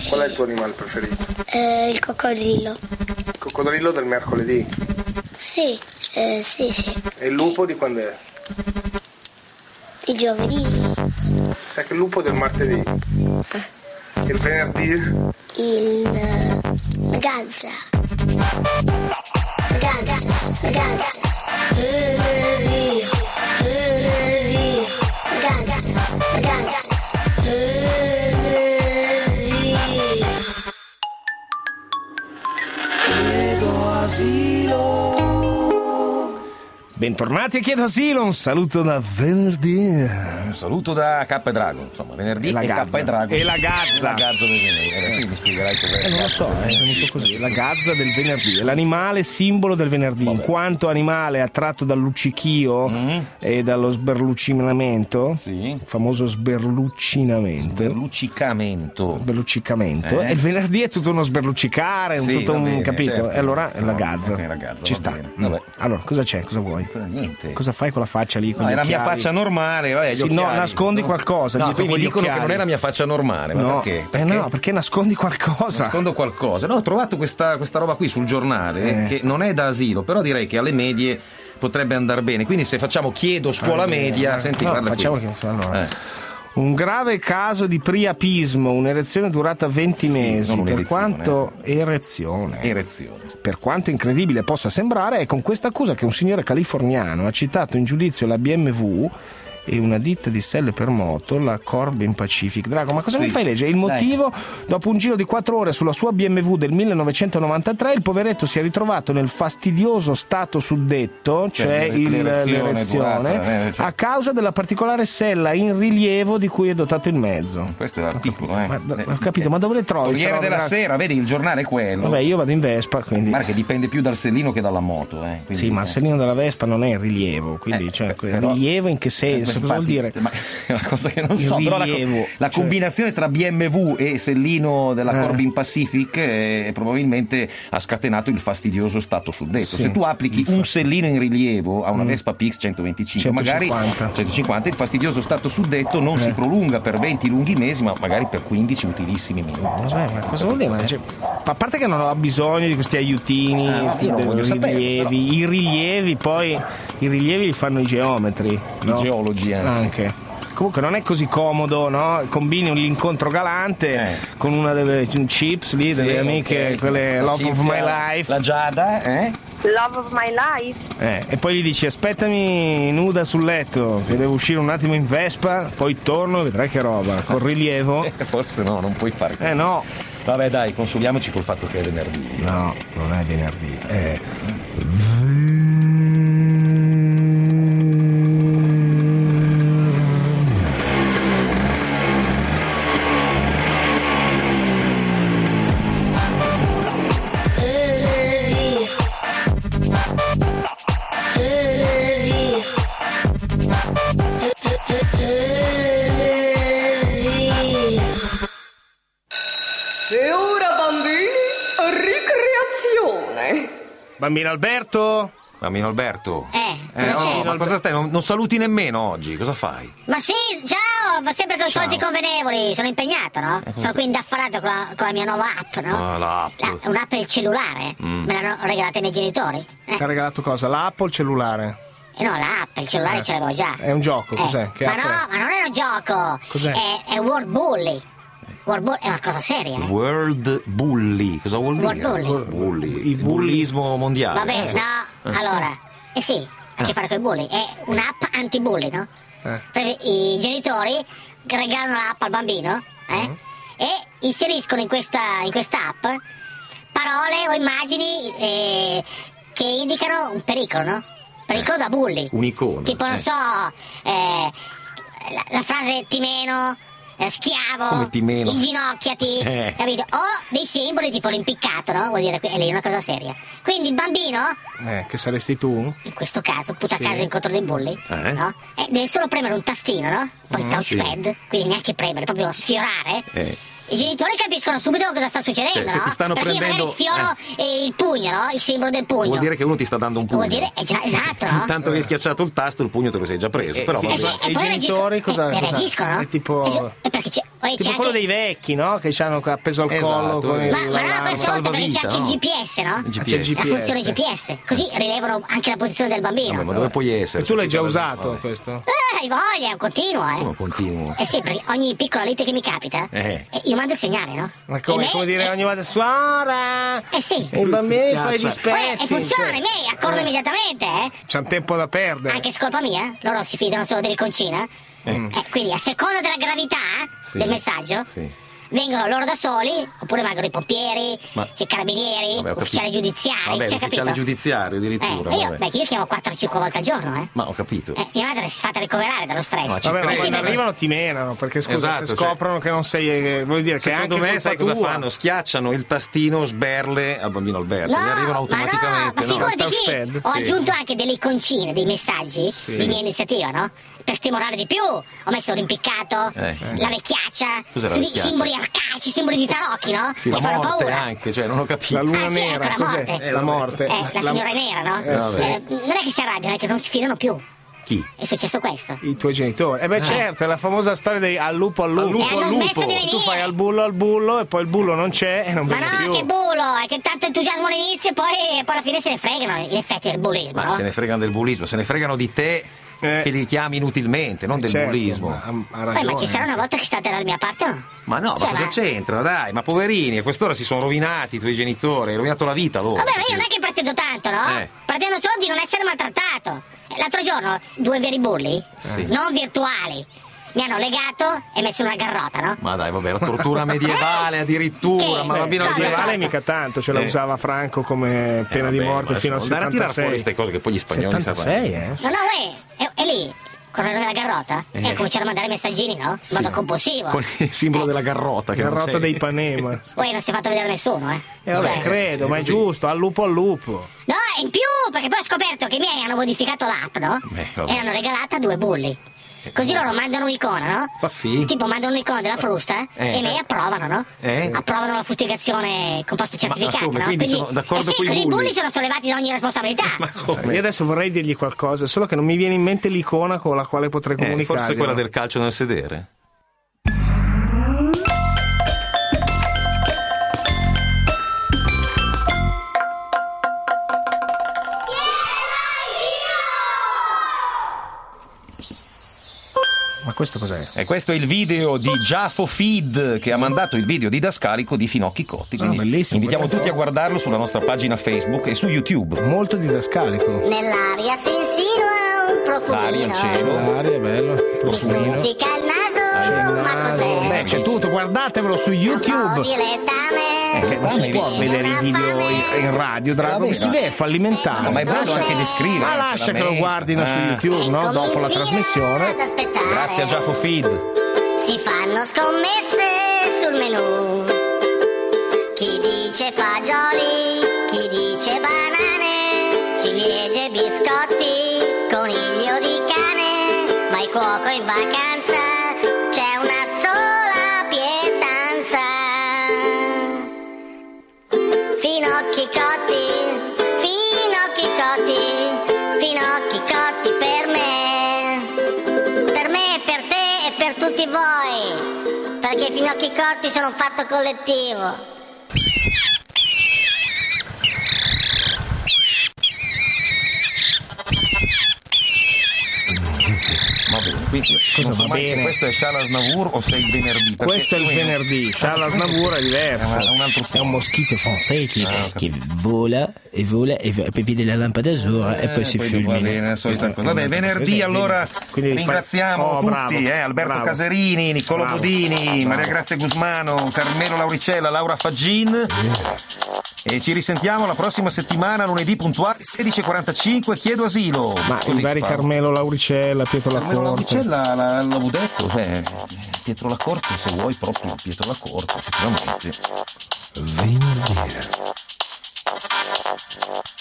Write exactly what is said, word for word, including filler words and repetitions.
Qual è il tuo animale preferito? Eh, il coccodrillo. Il coccodrillo del mercoledì? Sì, eh, sì, sì. E il lupo di quando è? Il giovedì. Sai che il lupo del martedì? Ah. Il venerdì? Il... Uh, Gazza. Gazza. Gazza. Venerdì. Venerdì. Gazza. Gazza. Venerdì. Chiedo asilo. Bentornati a Chiedo Asilo, un saluto da venerdì. Un saluto da K e Drago, insomma, venerdì e, e K e Drago. E la Gazza. La Gazza del venerdì. Eh, qui mi spiegherai cos'è. Eh, non lo so, è venuto così. La Gazza del venerdì, è l'animale simbolo del venerdì, Vabbè. in quanto animale attratto dal luccichio mm-hmm. e dallo sberlucinamento, sì. il famoso sberlucinamento. Sberluccicamento. Sberluccicamento. Eh? E il venerdì è tutto uno sberluccicare, sì, tutto un bene, capito. Certo. E allora è la Gazza. Okay, la Gazza ci sta. Vabbè. Allora, cosa c'è? Cosa vuoi? Niente. Cosa fai con la faccia lì? Con no, gli è la mia occhiali? faccia normale. Vabbè, sì, no, nascondi no? qualcosa. No, dietro qui mi dicono occhiali. che non è la mia faccia normale. Ma no, perché? perché? Eh no, perché nascondi qualcosa. Nascondo qualcosa. No, ho trovato questa, questa roba qui sul giornale, eh. che non è da asilo, però direi che alle medie potrebbe andare bene. Quindi se facciamo chiedo scuola ah, media, eh, senti, no, guarda facciamo qui. Che, allora. Eh. Un grave caso di priapismo, un'erezione durata venti sì, mesi, per quanto erezione. erezione. Per quanto incredibile possa sembrare, è con questa accusa che un signore californiano ha citato in giudizio la B M W e una ditta di selle per moto, la Corbin Pacific. Drago, ma cosa sì. mi fai leggere? Il motivo, Dai. dopo un giro di quattro ore sulla sua B M W del millenovecentonovantatré, il poveretto si è ritrovato nel fastidioso stato suddetto, cioè, cioè il, l'erezione, l'erezione durata, eh, cioè. a causa della particolare sella in rilievo di cui è dotato il mezzo. Questo è l'articolo, ho eh. capito, ma, ho capito, ma dove le trovi? Corriere della Sera, vedi, il giornale è quello. Vabbè, io vado in Vespa, quindi. Guarda che dipende più dal sellino che dalla moto, eh. Quindi, sì, ma il sellino della Vespa non è in rilievo, quindi eh, cioè, però, rilievo in che senso? Eh, cosa vuol dire? Ma è una cosa che non il so, però la, rilievo, la cioè... combinazione tra B M W e sellino della eh. Corbin Pacific eh, probabilmente ha scatenato il fastidioso stato suddetto. Sì, se tu applichi infatti. un sellino in rilievo a una mm. Vespa P X centoventicinque, centocinquanta. magari centocinquanta, il fastidioso stato suddetto non eh. si prolunga per venti lunghi mesi, ma magari per quindici utilissimi minuti. Vabbè, ma cosa vuol dire? Ma, cioè, a parte che non ho bisogno di questi aiutini, ah, no, io non voglio sapere, rilievi, però... i rilievi poi i rilievi li fanno i geometri, i no? geologi anche. anche. Comunque non è così comodo, no? Combini un l'incontro galante eh. con una delle chips lì, delle sì, amiche, okay. quelle la Love Cinzia, of My Life. La Giada, eh? Love of My Life. Eh, e poi gli dici aspettami nuda sul letto, sì. che devo uscire un attimo in Vespa, poi torno, vedrai che roba, con rilievo. Forse no, non puoi fare così. Eh no. Vabbè dai, consoliamoci col fatto che è venerdì. No, non è venerdì, è... Bambino Alberto? Bambino Alberto? Eh, eh oh, ma cosa stai? Non, non saluti nemmeno oggi, cosa fai? Ma sì, ciao, ma sempre con i soliti convenevoli, sono impegnato, no? Eh, sono qui indaffarato con la, con la mia nuova app, no? Ah, l'app. La, un'app del cellulare, mm. me l'hanno regalata i miei genitori. Eh. Ti ha regalato cosa? L'app o il cellulare? Eh no, l'app, il cellulare eh. ce l'avevo già. È un gioco, cos'è? Eh. Che ma app no, è? ma non è un gioco. Cos'è? È, è World Bully. World Bully è una cosa seria. Eh? World Bully, cosa vuol World dire? Bully. bully. Il bullismo mondiale. Vabbè, eh. no, allora, eh sì, ha a che fare con i bulli. È un'app anti-bully, no? Eh. Per i genitori regalano l'app al bambino, eh? Mm. E inseriscono in questa, in questa app parole o immagini eh, che indicano un pericolo, no? Pericolo eh. da bulli. Un'icona. Tipo, non eh. so, eh, la, la frase ti meno... schiavo, inginocchiati, eh. capito? O dei simboli tipo l'impiccato, no? Vuol dire che è lì una cosa seria. Quindi il bambino, eh, che saresti tu? in questo caso, puta sì. caso incontro dei bulli, eh. no? E deve solo premere un tastino, no? Poi mm, touchpad, sì. quindi neanche premere, proprio sfiorare. Eh. I genitori capiscono subito cosa sta succedendo, cioè, se no? ti stanno Perché prendendo, io magari sfioro eh. il pugno, no? Il simbolo del pugno. Vuol dire che uno ti sta dando un pugno. Vuol dire, eh, già, esatto, no? Tanto che hai schiacciato il tasto, il pugno te lo sei già preso. Eh, però eh, vabbè. sì, e i genitori cosa, eh, cosa reagiscono, no? È tipo... Eh, perché c'è... Poi tipo c'è quello anche... dei vecchi, no? Che ci hanno appeso al Esatto, collo con eh. il, Ma, ma no, questa volta perché c'è anche no? il G P S, no? Il G P S. C'è il G P S. La funzione G P S, così rilevano anche la posizione del bambino. Vabbè, ma dove puoi essere? E tu l'hai già Vabbè. usato questo? Eh, hai voglia, è un continuo, eh. Come continuo? Eh sì, perché ogni piccola lite che mi capita, Eh. eh, io mando il segnale, no? Ma come, E me- come dire eh, ogni volta suora? Eh sì. E i bambini fai gli Eh, dispetti. e funziona, cioè. i miei accorrono immediatamente, eh. C'hanno tempo da perdere. Anche se colpa mia, loro si fidano solo dell'iconcina. Eh, quindi a seconda della gravità Sì. del messaggio, Sì. vengono loro da soli, oppure vengono i pompieri, Ma- c'è i carabinieri, Vabbè, ho capito. ufficiali giudiziari, Vabbè, cioè, ufficiale capito? giudiziario addirittura. Eh, io, vabbè. beh, io chiamo quattro cinque volte al giorno, eh. Ma ho capito. Eh, mia madre si è fatta ricoverare dallo stress. Ma ci Vabbè, ma credo. Eh sì, quando perché- arrivano ti menano, perché scusa, Esatto, se cioè- scoprono che non sei, eh, vuol dire che Secondo anche me, colpa sai cosa tua. fanno? Schiacciano il tastino sberle al bambino Alberto. No, Gli arrivano ma no, automaticamente. ma no? figurati chi, Touchpad, ho sì. aggiunto anche delle iconcine, dei messaggi di mia iniziativa, no? Per stimolare di più, ho messo l'impiccato, Eh. la vecchiaccia, Cos'è la tutti i vecchiaccia? simboli arcaici, simboli di tarocchi, no? Sì, che la fanno morte paura. anche, cioè non ho capito. La luna Ah, sì, nera, ecco, la cos'è? morte. Eh, la morte. Eh, la signora è nera, no? Eh, sì. Eh, non è che si arrabbiano, è che non si fidano più. Chi? È successo questo. I tuoi genitori. Eh beh certo, è la famosa storia dei al lupo al lupo. Al lupo E hanno al smesso lupo. di venire. Tu fai al bullo al bullo e poi il bullo non c'è e non Ma viene no, più. che bullo, è che tanto entusiasmo all'inizio e poi, poi alla fine se ne fregano gli effetti del bullismo, Ma no? se ne fregano del bullismo, se ne fregano di te Eh. che li chiami inutilmente, non del Certo, bullismo. ma ha- ha Poi, ragione. ma ci sarà una volta che state dalla mia parte o no? Ma no, Cioè, ma cosa ma- c'entra? Dai, ma poverini, a quest'ora si sono rovinati i tuoi genitori, hai rovinato la vita loro. Vabbè, ma io non è che pretendo tanto, no? Eh. Pretendo solo di non essere maltrattato. Eh, L'altro giorno, due veri bulli, Sì. non virtuali, mi hanno legato e messo in una garrota, no? Ma dai, vabbè, la tortura medievale addirittura, Che? ma la bambina Cosa? medievale. Medievale mica tanto, ce la Eh. usava Franco come pena Eh, di vabbè, morte ma fino al adesso non andare a tirare settantasei. fuori queste cose che poi gli spagnoli settantasei, sapranno. eh? No, no, uè, è, è lì, con la garrota, Eh. e cominciano a mandare messaggini, no? In modo compulsivo. Con il simbolo della garrota. Che non Garrota sei. dei Panema. Poi non si è fatto vedere nessuno, eh? E vabbè, Cioè, credo, sì, ma è così. giusto, al lupo al lupo. No, e in più, perché poi ho scoperto che i miei hanno modificato l'app, no? Beh, vabbè. E l'hanno regalata a due bulli. Così loro mandano un'icona, no? Sì. Tipo mandano un'icona della frusta Eh. e i miei approvano, no? Eh. Approvano la fustigazione con posto certificato, come? no? Quindi sono d'accordo eh sì, coi così i bulli? bulli sono sollevati da ogni responsabilità. Ma Sai, come? Io adesso vorrei dirgli qualcosa, solo che non mi viene in mente l'icona con la quale potrei Eh, comunicare. forse quella del calcio nel sedere. Ma questo cos'è? E questo è il video di Giafo Feed che ha mandato il video didascalico di Finocchi Cotti. Quindi Ah, bellissimo. invitiamo tutti a guardarlo sulla nostra pagina Facebook e su YouTube. Molto didascalico. Nell'aria si insinua un L'aria, il cielo. L'aria è bello, Mi profumino. stuzzica il naso, ma cos'è? Beh, c'è tutto, guardatevelo su Un po' YouTube. di letame. Eh, che Non si dammi, può vedi. vedere i video in, in radio, Drago. vabbè, Questa no. idea è fallimentare. Ma è bravo Lascia- anche di scrivere. Ma lascia che lo guardino su YouTube, no? Dopo la trasmissione. Ad aspettare. Grazie a Giafo Feed. Si fanno scommesse sul menù. Chi dice fagioli, chi dice banane, ciliegie, biscotti, coniglio di cane, ma il cuoco in vacanza c'è una sola pietanza. Finocchi cotti, finocchi cotti, finocchi cotti per me, per me, per te e per tutti voi, perché i finocchi cotti sono un fatto collettivo. Va bene, quindi Cosa non so va mai se bene? questo è Shalas Navour o se è il venerdì. perché Questo è il più o meno- venerdì, Charles Navour è diverso. È un altro È un suono. moschito francese che, Ah, ho che vola e vola e va- poi vede la lampada azzurra e poi Eh, si poi dopo va fulmina. bene, adesso sta- Questo è Vabbè, un- venerdì questo è- allora quindi fai- ringraziamo Oh, tutti, bravo, eh, Alberto bravo. Caserini, Niccolò Bravo, Bodini, bravo. Maria Grazia Gusmano, Carmelo Lauricella, Laura Faggin. E ci risentiamo la prossima settimana, lunedì puntuale, sedici e quarantacinque, chiedo asilo. Ma Così i vari si fa. Carmelo Lauricella, Pietro Carmelo Lacorte. Lauricella la- l'avevo detto, eh, Pietro Lacorte, se vuoi proprio Pietro Lacorte, effettivamente. Venerdì.